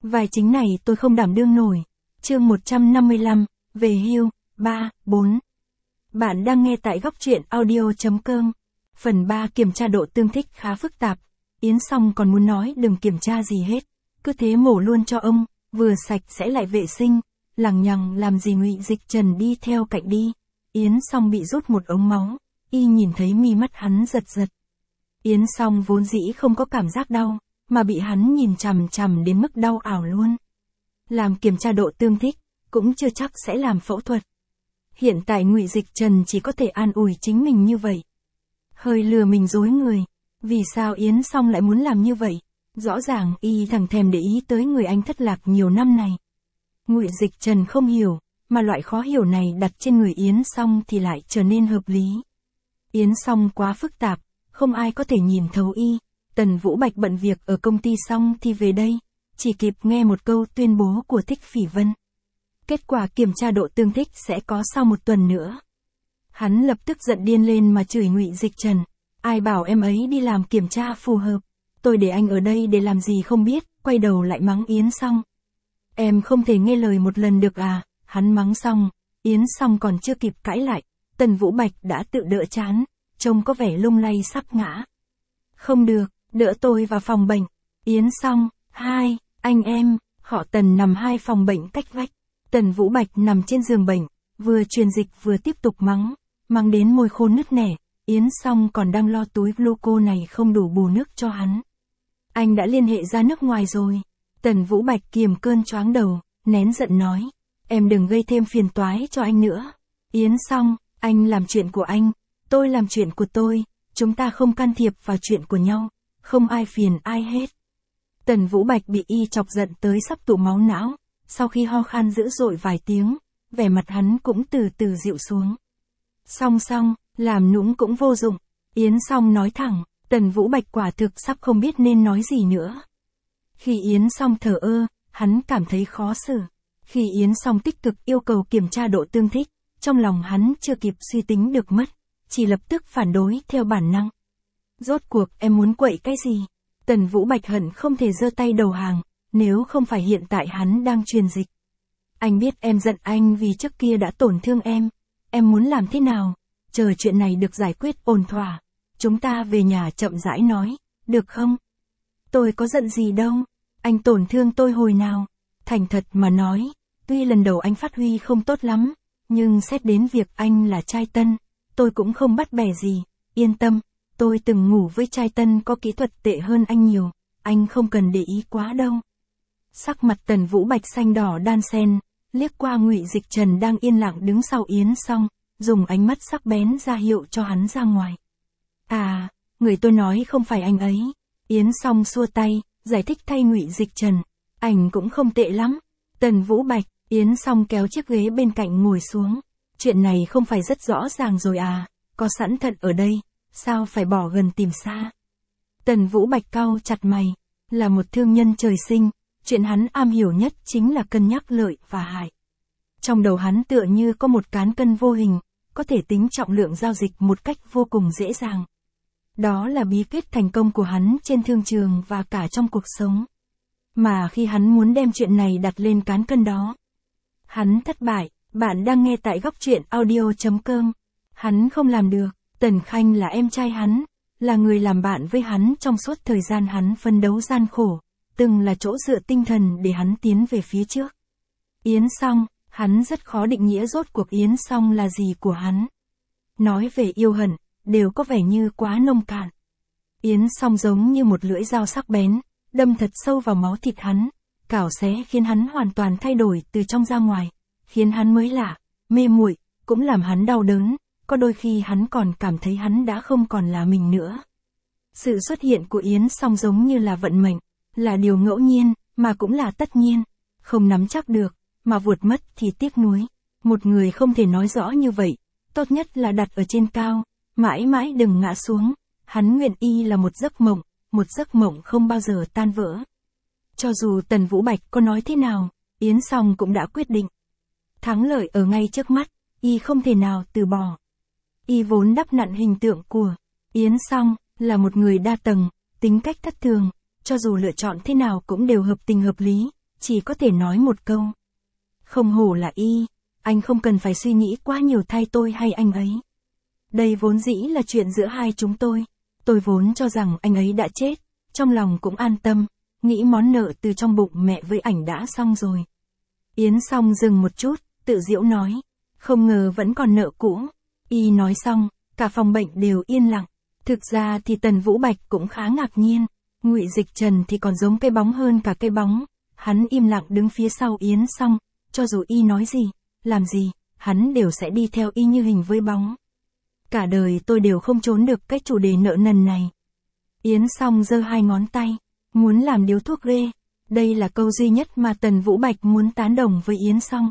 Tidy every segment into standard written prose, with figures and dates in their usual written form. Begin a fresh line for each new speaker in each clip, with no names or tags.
Vai chính này tôi không đảm đương nổi. Chương 155, về hưu, 3, 4. Bạn đang nghe tại góc truyện audio.com. Phần 3 kiểm tra độ tương thích khá phức tạp. Yến Song còn muốn nói đừng kiểm tra gì hết. Cứ thế mổ luôn cho ông, vừa sạch sẽ lại vệ sinh. Lằng nhằng làm gì Ngụy Dịch Trần đi theo cạnh đi. Yến Song bị rút một ống máu. Y nhìn thấy mi mắt hắn giật giật. Yến Song vốn dĩ không có cảm giác đau, mà bị hắn nhìn chằm chằm đến mức đau ảo luôn. Làm kiểm tra độ tương thích, cũng chưa chắc sẽ làm phẫu thuật. Hiện tại Ngụy Dịch Trần chỉ có thể an ủi chính mình như vậy. Hơi lừa mình dối người. Vì sao Yến Song lại muốn làm như vậy? Rõ ràng y thẳng thèm để ý tới người anh thất lạc nhiều năm này. Ngụy Dịch Trần không hiểu, mà loại khó hiểu này đặt trên người Yến Song thì lại trở nên hợp lý. Yến Song quá phức tạp, không ai có thể nhìn thấu y. Tần Vũ Bạch bận việc ở công ty xong thì về đây, chỉ kịp nghe một câu tuyên bố của Thích Phỉ Vân. Kết quả kiểm tra độ tương thích sẽ có sau một tuần nữa. Hắn lập tức giận điên lên mà chửi Ngụy Dịch Trần. Ai bảo em ấy đi làm kiểm tra phù hợp, tôi để anh ở đây để làm gì không biết, quay đầu lại mắng Yến Song. Em không thể nghe lời một lần được à, hắn mắng xong, Yến Song còn chưa kịp cãi lại, Tần Vũ Bạch đã tự đỡ chán, trông có vẻ lung lay sắp ngã. Không được, đỡ tôi vào phòng bệnh. Yến Song, hai, anh em, họ Tần nằm hai phòng bệnh cách vách. Tần Vũ Bạch nằm trên giường bệnh, vừa truyền dịch vừa tiếp tục mắng đến môi khô nứt nẻ. Yến Song còn đang lo túi gluco này không đủ bù nước cho hắn. Anh đã liên hệ ra nước ngoài rồi. Tần Vũ Bạch kiềm cơn choáng đầu, nén giận nói. Em đừng gây thêm phiền toái cho anh nữa. Yến Song, anh làm chuyện của anh, tôi làm chuyện của tôi, chúng ta không can thiệp vào chuyện của nhau, không ai phiền ai hết. Tần Vũ Bạch bị y chọc giận tới sắp tụ máu não, sau khi ho khan dữ dội vài tiếng, vẻ mặt hắn cũng từ từ dịu xuống. Xong, làm nũng cũng vô dụng. Yến Song nói thẳng, Tần Vũ Bạch quả thực sắp không biết nên nói gì nữa. Khi Yến Song thờ ơ, hắn cảm thấy khó xử. Khi Yến Song tích cực yêu cầu kiểm tra độ tương thích, trong lòng hắn chưa kịp suy tính được mất, chỉ lập tức phản đối theo bản năng. Rốt cuộc em muốn quậy cái gì? Tần Vũ Bạch hận không thể giơ tay đầu hàng, nếu không phải hiện tại hắn đang truyền dịch. Anh biết em giận anh vì trước kia đã tổn thương em muốn làm thế nào? Chờ chuyện này được giải quyết ổn thỏa, chúng ta về nhà chậm rãi nói, được không? Tôi có giận gì đâu, anh tổn thương tôi hồi nào? Thành thật mà nói, tuy lần đầu anh phát huy không tốt lắm, nhưng xét đến việc anh là trai tân, tôi cũng không bắt bẻ gì, yên tâm, tôi từng ngủ với trai tân có kỹ thuật tệ hơn anh nhiều, anh không cần để ý quá đâu. Sắc mặt Tần Vũ Bạch xanh đỏ đan xen, liếc qua Ngụy Dịch Trần đang yên lặng đứng sau Yến Song, dùng ánh mắt sắc bén ra hiệu cho hắn ra ngoài. À, người tôi nói không phải anh ấy. Yến Song xua tay, giải thích thay Ngụy Dịch Trần, ảnh cũng không tệ lắm. Tần Vũ Bạch, Yến Song kéo chiếc ghế bên cạnh ngồi xuống. Chuyện này không phải rất rõ ràng rồi à, có sẵn thận ở đây, sao phải bỏ gần tìm xa. Tần Vũ Bạch cau chặt mày, là một thương nhân trời sinh, chuyện hắn am hiểu nhất chính là cân nhắc lợi và hại. Trong đầu hắn tựa như có một cán cân vô hình, có thể tính trọng lượng giao dịch một cách vô cùng dễ dàng. Đó là bí quyết thành công của hắn trên thương trường và cả trong cuộc sống. Mà khi hắn muốn đem chuyện này đặt lên cán cân đó, hắn thất bại. Bạn đang nghe tại góc truyện audio.com. Hắn không làm được. Tần Khanh là em trai hắn, là người làm bạn với hắn trong suốt thời gian hắn phấn đấu gian khổ, từng là chỗ dựa tinh thần để hắn tiến về phía trước. Yến Song, hắn rất khó định nghĩa rốt cuộc Yến Song là gì của hắn. Nói về yêu hận, đều có vẻ như quá nông cạn. Yến Song giống như một lưỡi dao sắc bén, đâm thật sâu vào máu thịt hắn, cào xé khiến hắn hoàn toàn thay đổi từ trong ra ngoài, khiến hắn mới lạ, mê muội, cũng làm hắn đau đớn, có đôi khi hắn còn cảm thấy hắn đã không còn là mình nữa. Sự xuất hiện của Yến Song giống như là vận mệnh, là điều ngẫu nhiên, mà cũng là tất nhiên, không nắm chắc được, mà vụt mất thì tiếc nuối. Một người không thể nói rõ như vậy, tốt nhất là đặt ở trên cao, mãi mãi đừng ngã xuống. Hắn nguyện y là một giấc mộng không bao giờ tan vỡ. Cho dù Tần Vũ Bạch có nói thế nào, Yến Song cũng đã quyết định. Thắng lợi ở ngay trước mắt, y không thể nào từ bỏ. Y vốn đắp nặn hình tượng của Yến Song là một người đa tầng, tính cách thất thường, cho dù lựa chọn thế nào cũng đều hợp tình hợp lý, chỉ có thể nói một câu. Không hổ là Y, anh không cần phải suy nghĩ quá nhiều thay tôi hay anh ấy. Đây vốn dĩ là chuyện giữa hai chúng tôi vốn cho rằng anh ấy đã chết, trong lòng cũng an tâm, nghĩ món nợ từ trong bụng mẹ với ảnh đã xong rồi. Yến Song dừng một chút, tự giễu nói, không ngờ vẫn còn nợ cũ. Y nói xong, cả phòng bệnh đều yên lặng. Thực ra thì Tần Vũ Bạch cũng khá ngạc nhiên, Ngụy Dịch Trần thì còn giống cây bóng hơn cả cây bóng. Hắn im lặng đứng phía sau Yến Song, cho dù Y nói gì, làm gì, hắn đều sẽ đi theo Y như hình với bóng. Cả đời tôi đều không trốn được cái chủ đề nợ nần này. Yến Song giơ hai ngón tay, muốn làm điếu thuốc ghê. Đây là câu duy nhất mà Tần Vũ Bạch muốn tán đồng với Yến Song.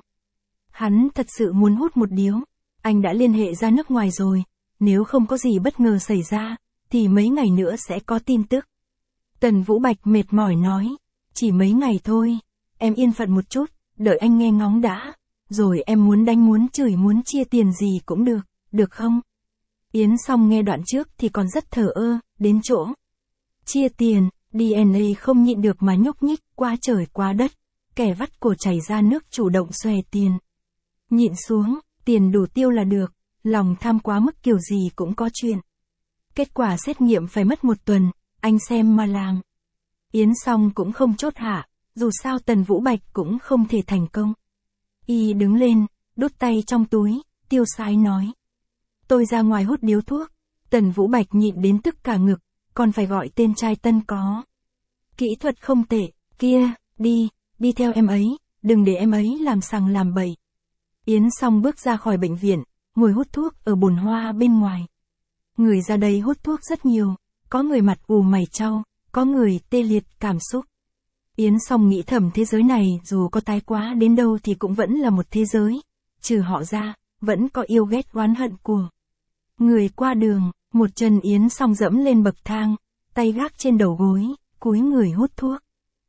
Hắn thật sự muốn hút một điếu. Anh đã liên hệ ra nước ngoài rồi, nếu không có gì bất ngờ xảy ra, thì mấy ngày nữa sẽ có tin tức. Tần Vũ Bạch mệt mỏi nói, chỉ mấy ngày thôi, em yên phận một chút, đợi anh nghe ngóng đã, rồi em muốn đánh muốn chửi muốn chia tiền gì cũng được không? Yến Song nghe đoạn trước thì còn rất thờ ơ, đến chỗ chia tiền, DNA không nhịn được mà nhúc nhích qua trời qua đất, kẻ vắt cổ chảy ra nước chủ động xòe tiền. Nhịn xuống, tiền đủ tiêu là được, lòng tham quá mức kiểu gì cũng có chuyện. Kết quả xét nghiệm phải mất 1 tuần, anh xem mà làm. Yến Song cũng không chốt hạ, dù sao Tần Vũ Bạch cũng không thể thành công. Y đứng lên, đút tay trong túi, tiêu sái nói. Tôi ra ngoài hút điếu thuốc. Tần Vũ Bạch nhịn đến tức cả ngực, còn phải gọi tên trai tân có kỹ thuật không tệ, kia, đi theo em ấy, đừng để em ấy làm sằng làm bậy. Yến Song bước ra khỏi bệnh viện, ngồi hút thuốc ở bồn hoa bên ngoài. Người ra đây hút thuốc rất nhiều, có người mặt ù mày chau, có người tê liệt cảm xúc. Yến Song nghĩ thầm thế giới này dù có tái quá đến đâu thì cũng vẫn là một thế giới, trừ họ ra, vẫn có yêu ghét oán hận của người qua đường. Một chân Yến Song dẫm lên bậc thang, tay gác trên đầu gối, cúi người hút thuốc.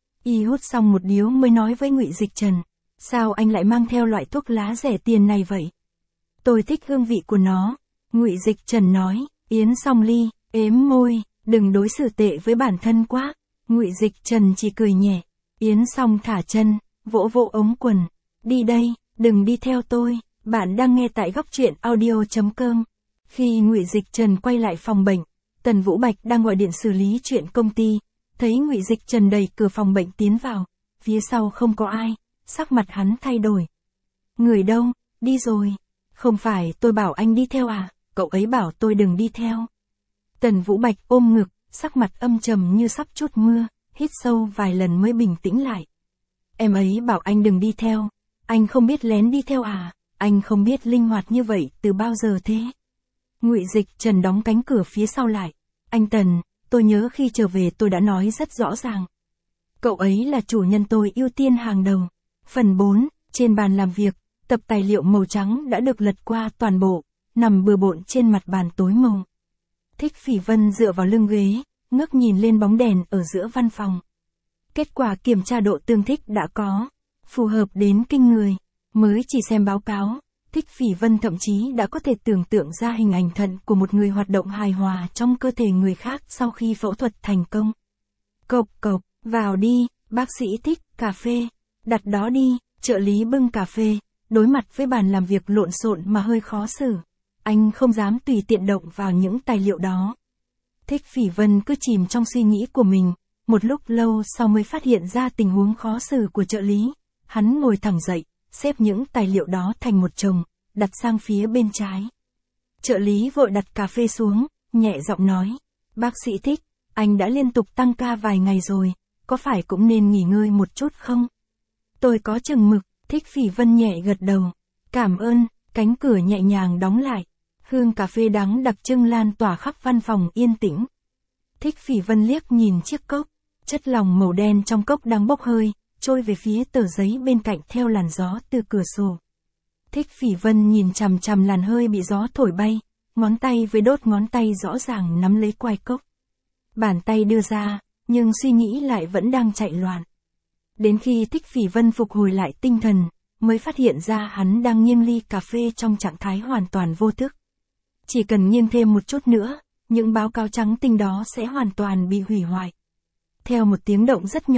Y hút xong một điếu mới nói với Ngụy Dịch Trần, sao anh lại mang theo loại thuốc lá rẻ tiền này vậy? Tôi thích hương vị của nó. Ngụy Dịch Trần nói. Yến Song ếm môi, đừng đối xử tệ với bản thân quá. Ngụy Dịch Trần chỉ cười nhẹ. Yến Song thả chân, vỗ vỗ ống quần. Đi đây, đừng đi theo tôi. Bạn đang nghe tại Góc Truyện Audio.com. Khi Ngụy Dịch Trần quay lại phòng bệnh, Tần Vũ Bạch đang gọi điện xử lý chuyện công ty, thấy Ngụy Dịch Trần đẩy cửa phòng bệnh tiến vào, phía sau không có ai, sắc mặt hắn thay đổi. Người đâu, đi rồi. Không phải tôi bảo anh đi theo à, cậu ấy bảo tôi đừng đi theo. Tần Vũ Bạch ôm ngực, sắc mặt âm trầm như sắp trút mưa, hít sâu vài lần mới bình tĩnh lại. Em ấy bảo anh đừng đi theo, anh không biết lén đi theo à, anh không biết linh hoạt như vậy từ bao giờ thế? Ngụy Dịch Trần đóng cánh cửa phía sau lại. Anh Tần, tôi nhớ khi trở về tôi đã nói rất rõ ràng. Cậu ấy là chủ nhân tôi ưu tiên hàng đầu. Phần 4, trên bàn làm việc, tập tài liệu màu trắng đã được lật qua toàn bộ, nằm bừa bộn trên mặt bàn tối màu. Thích Phỉ Vân dựa vào lưng ghế, ngước nhìn lên bóng đèn ở giữa văn phòng. Kết quả kiểm tra độ tương thích đã có, phù hợp đến kinh người. Mới chỉ xem báo cáo, Thích Phỉ Vân thậm chí đã có thể tưởng tượng ra hình ảnh thận của một người hoạt động hài hòa trong cơ thể người khác sau khi phẫu thuật thành công. Cộc, vào đi, bác sĩ Thích, cà phê, đặt đó đi. Trợ lý bưng cà phê, đối mặt với bàn làm việc lộn xộn mà hơi khó xử. Anh không dám tùy tiện động vào những tài liệu đó. Thích Phỉ Vân cứ chìm trong suy nghĩ của mình, một lúc lâu sau mới phát hiện ra tình huống khó xử của trợ lý. Hắn ngồi thẳng dậy, xếp những tài liệu đó thành một chồng, đặt sang phía bên trái. Trợ lý vội đặt cà phê xuống, nhẹ giọng nói, bác sĩ Thích, anh đã liên tục tăng ca vài ngày rồi, có phải cũng nên nghỉ ngơi một chút không? Tôi có chừng mực. Thích Phỉ Vân nhẹ gật đầu. Cảm ơn. Cánh cửa nhẹ nhàng đóng lại. Hương cà phê đắng đặc trưng lan tỏa khắp văn phòng yên tĩnh. Thích Phỉ Vân liếc nhìn chiếc cốc. Chất lỏng màu đen trong cốc đang bốc hơi, trôi về phía tờ giấy bên cạnh theo làn gió từ cửa sổ. Thích Phỉ Vân nhìn chằm chằm làn hơi bị gió thổi bay, ngón tay với đốt ngón tay rõ ràng nắm lấy quai cốc. Bàn tay đưa ra, nhưng suy nghĩ lại vẫn đang chạy loạn. Đến khi Thích Phỉ Vân phục hồi lại tinh thần, mới phát hiện ra hắn đang nghiêng ly cà phê trong trạng thái hoàn toàn vô thức. Chỉ cần nghiêng thêm một chút nữa, những báo cáo trắng tinh đó sẽ hoàn toàn bị hủy hoại. Theo một tiếng động rất nhỏ,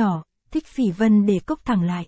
Thích Phỉ Vân để cốc thẳng lại.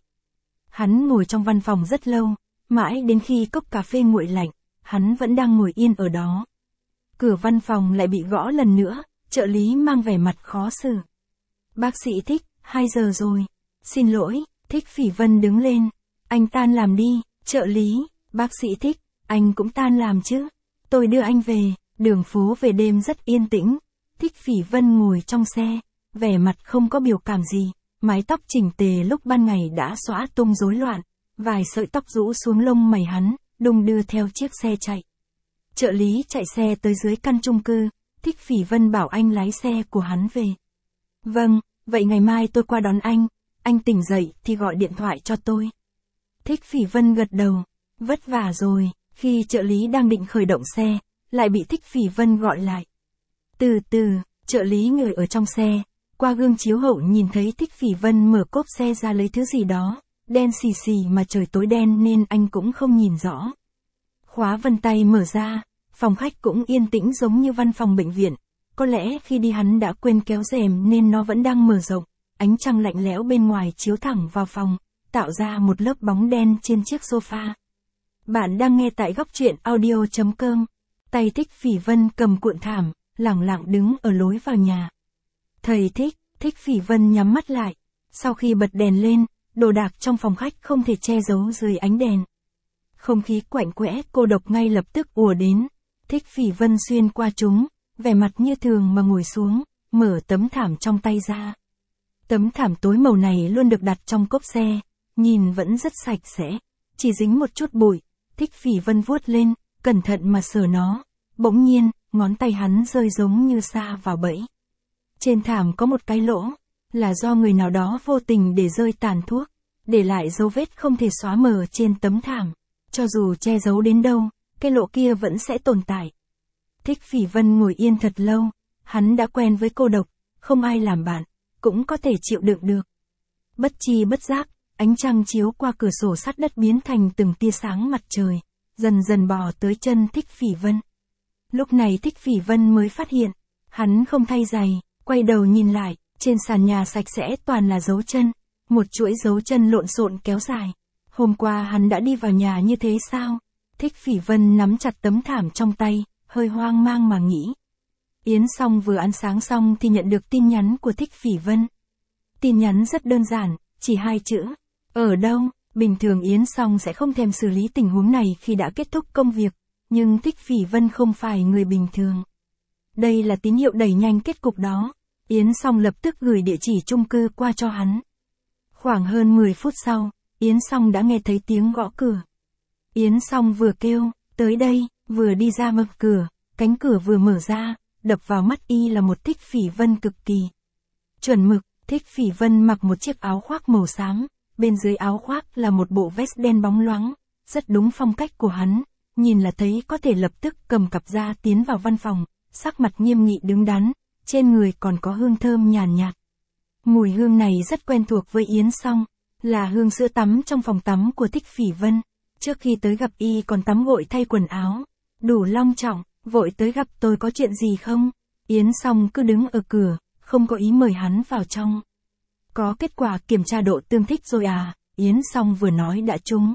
Hắn ngồi trong văn phòng rất lâu, mãi đến khi cốc cà phê nguội lạnh, hắn vẫn đang ngồi yên ở đó. Cửa văn phòng lại bị gõ lần nữa, trợ lý mang vẻ mặt khó xử. Bác sĩ Thích, 2 giờ rồi. Xin lỗi, Thích Phỉ Vân đứng lên. Anh tan làm đi, trợ lý, bác sĩ Thích, anh cũng tan làm chứ. Tôi đưa anh về, đường phố về đêm rất yên tĩnh. Thích Phỉ Vân ngồi trong xe, vẻ mặt không có biểu cảm gì, mái tóc chỉnh tề lúc ban ngày đã xõa tung rối loạn, vài sợi tóc rũ xuống lông mày hắn, đung đưa theo chiếc xe chạy. Trợ lý chạy xe tới dưới căn chung cư, Thích Phỉ Vân bảo anh lái xe của hắn về. Vâng, vậy ngày mai tôi qua đón anh tỉnh dậy thì gọi điện thoại cho tôi. Thích Phỉ Vân gật đầu, vất vả rồi, khi trợ lý đang định khởi động xe, lại bị Thích Phỉ Vân gọi lại. Từ từ, trợ lý ngồi ở trong xe, qua gương chiếu hậu nhìn thấy Thích Phỉ Vân mở cốp xe ra lấy thứ gì đó, đen xì xì mà trời tối đen nên anh cũng không nhìn rõ. Khóa vân tay mở ra, phòng khách cũng yên tĩnh giống như văn phòng bệnh viện, có lẽ khi đi hắn đã quên kéo rèm nên nó vẫn đang mở rộng, ánh trăng lạnh lẽo bên ngoài chiếu thẳng vào phòng, tạo ra một lớp bóng đen trên chiếc sofa. Bạn đang nghe tại góc truyện audio.com. Tay Thích Phỉ Vân cầm cuộn thảm, lẳng lặng đứng ở lối vào nhà. Thầy Thích, Thích Phỉ Vân nhắm mắt lại. Sau khi bật đèn lên, đồ đạc trong phòng khách không thể che giấu dưới ánh đèn. Không khí quạnh quẽ cô độc ngay lập tức ùa đến. Thích Phỉ Vân xuyên qua chúng, vẻ mặt như thường mà ngồi xuống, mở tấm thảm trong tay ra. Tấm thảm tối màu này luôn được đặt trong cốp xe, nhìn vẫn rất sạch sẽ, chỉ dính một chút bụi. Thích Phỉ Vân vuốt lên, cẩn thận mà sờ nó, bỗng nhiên, ngón tay hắn rơi giống như sa vào bẫy. Trên thảm có một cái lỗ, là do người nào đó vô tình để rơi tàn thuốc, để lại dấu vết không thể xóa mờ trên tấm thảm. Cho dù che giấu đến đâu, cái lỗ kia vẫn sẽ tồn tại. Thích Phỉ Vân ngồi yên thật lâu, hắn đã quen với cô độc, không ai làm bạn, cũng có thể chịu đựng được. Bất chi bất giác, ánh trăng chiếu qua cửa sổ sắt đất biến thành từng tia sáng mặt trời, dần dần bò tới chân Thích Phỉ Vân. Lúc này Thích Phỉ Vân mới phát hiện, hắn không thay giày, quay đầu nhìn lại, trên sàn nhà sạch sẽ toàn là dấu chân, một chuỗi dấu chân lộn xộn kéo dài. Hôm qua hắn đã đi vào nhà như thế sao? Thích Phỉ Vân nắm chặt tấm thảm trong tay, hơi hoang mang mà nghĩ. Yến Song vừa ăn sáng xong thì nhận được tin nhắn của Thích Phỉ Vân. Tin nhắn rất đơn giản, chỉ 2 chữ. Ở đâu? Bình thường Yến Song sẽ không thèm xử lý tình huống này khi đã kết thúc công việc, nhưng Thích Phỉ Vân không phải người bình thường. Đây là tín hiệu đẩy nhanh kết cục đó. Yến Song lập tức gửi địa chỉ chung cư qua cho hắn. Khoảng hơn 10 phút sau, Yến Song đã nghe thấy tiếng gõ cửa. Yến Song vừa kêu, tới đây, vừa đi ra mở cửa, cánh cửa vừa mở ra, đập vào mắt y là một Thích Phỉ Vân cực kỳ chuẩn mực. Thích Phỉ Vân mặc một chiếc áo khoác màu xám, bên dưới áo khoác là một bộ vest đen bóng loáng, rất đúng phong cách của hắn, nhìn là thấy có thể lập tức cầm cặp ra tiến vào văn phòng, sắc mặt nghiêm nghị đứng đắn, trên người còn có hương thơm nhàn nhạt. Mùi hương này rất quen thuộc với Yến Song, là hương sữa tắm trong phòng tắm của Thích Phỉ Vân. Trước khi tới gặp y còn tắm gội thay quần áo, đủ long trọng, vội tới gặp tôi có chuyện gì không? Yến Song cứ đứng ở cửa, không có ý mời hắn vào trong. Có kết quả kiểm tra độ tương thích rồi à? Yến Song vừa nói đã trúng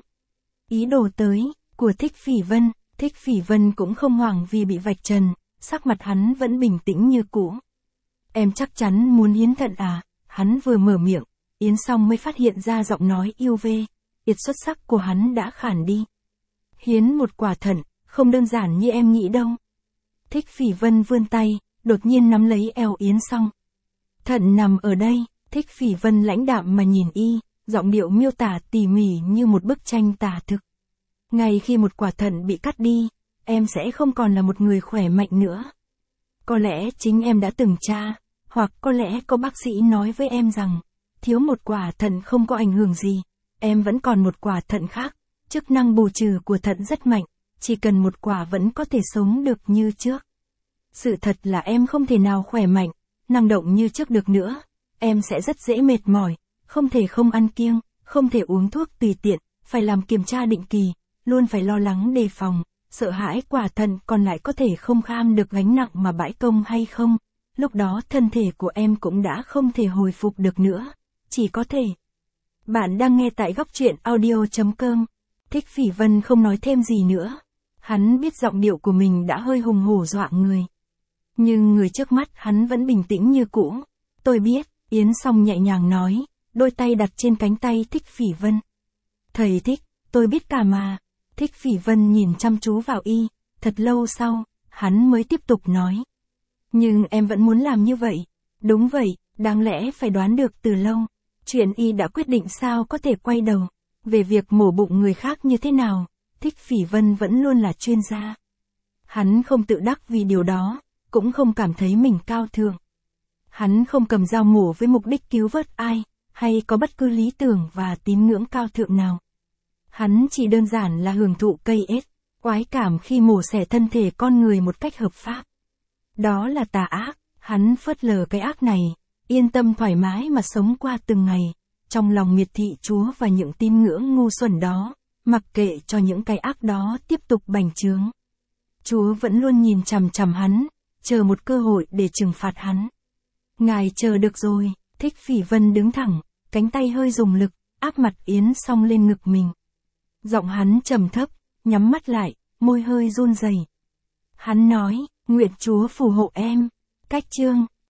ý đồ tới của Thích Phỉ Vân. Thích Phỉ Vân cũng không hoảng vì bị vạch trần, sắc mặt hắn vẫn bình tĩnh như cũ. Em chắc chắn muốn hiến thận à? Hắn vừa mở miệng, Yến Song mới phát hiện ra giọng nói yêu yệt xuất sắc của hắn đã khản đi. Hiến một quả thận, không đơn giản như em nghĩ đâu. Thích Phỉ Vân vươn tay, đột nhiên nắm lấy eo Yến Song. Thận nằm ở đây. Thích Phỉ Vân lãnh đạm mà nhìn y, giọng điệu miêu tả tỉ mỉ như một bức tranh tả thực. Ngay khi một quả thận bị cắt đi, em sẽ không còn là một người khỏe mạnh nữa. Có lẽ chính em đã từng tra, hoặc có lẽ có bác sĩ nói với em rằng, thiếu một quả thận không có ảnh hưởng gì, em vẫn còn một quả thận khác, chức năng bù trừ của thận rất mạnh, chỉ cần một quả vẫn có thể sống được như trước. Sự thật là em không thể nào khỏe mạnh, năng động như trước được nữa. Em sẽ rất dễ mệt mỏi, không thể không ăn kiêng, không thể uống thuốc tùy tiện, phải làm kiểm tra định kỳ, luôn phải lo lắng đề phòng, sợ hãi quả thận còn lại có thể không kham được gánh nặng mà bãi công hay không. Lúc đó thân thể của em cũng đã không thể hồi phục được nữa, chỉ có thể. Bạn đang nghe tại góc truyện audio.com. Thích Phỉ Vân không nói thêm gì nữa. Hắn biết giọng điệu của mình đã hơi hùng hổ dọa người. Nhưng người trước mắt hắn vẫn bình tĩnh như cũ. Tôi biết, Yến Song nhẹ nhàng nói, đôi tay đặt trên cánh tay Thích Phỉ Vân. Thầy Thích, tôi biết cả mà. Thích Phỉ Vân nhìn chăm chú vào y, thật lâu sau, hắn mới tiếp tục nói. Nhưng em vẫn muốn làm như vậy. Đúng vậy, đáng lẽ phải đoán được từ lâu. Chuyện y đã quyết định sao có thể quay đầu. Về việc mổ bụng người khác như thế nào, Thích Phỉ Vân vẫn luôn là chuyên gia. Hắn không tự đắc vì điều đó, cũng không cảm thấy mình cao thượng. Hắn không cầm dao mổ với mục đích cứu vớt ai, hay có bất cứ lý tưởng và tín ngưỡng cao thượng nào. Hắn chỉ đơn giản là hưởng thụ cây ết, khoái cảm khi mổ xẻ thân thể con người một cách hợp pháp. Đó là tà ác, hắn phớt lờ cái ác này, yên tâm thoải mái mà sống qua từng ngày, trong lòng miệt thị Chúa và những tín ngưỡng ngu xuẩn đó, mặc kệ cho những cái ác đó tiếp tục bành trướng. Chúa vẫn luôn nhìn chằm chằm hắn, chờ một cơ hội để trừng phạt hắn. Ngài chờ được rồi. Thích Phỉ Vân đứng thẳng, cánh tay hơi dùng lực, áp mặt Yến Song lên ngực mình. Giọng hắn trầm thấp, nhắm mắt lại, môi hơi run rẩy. Hắn nói, nguyện Chúa phù hộ em. Cách chương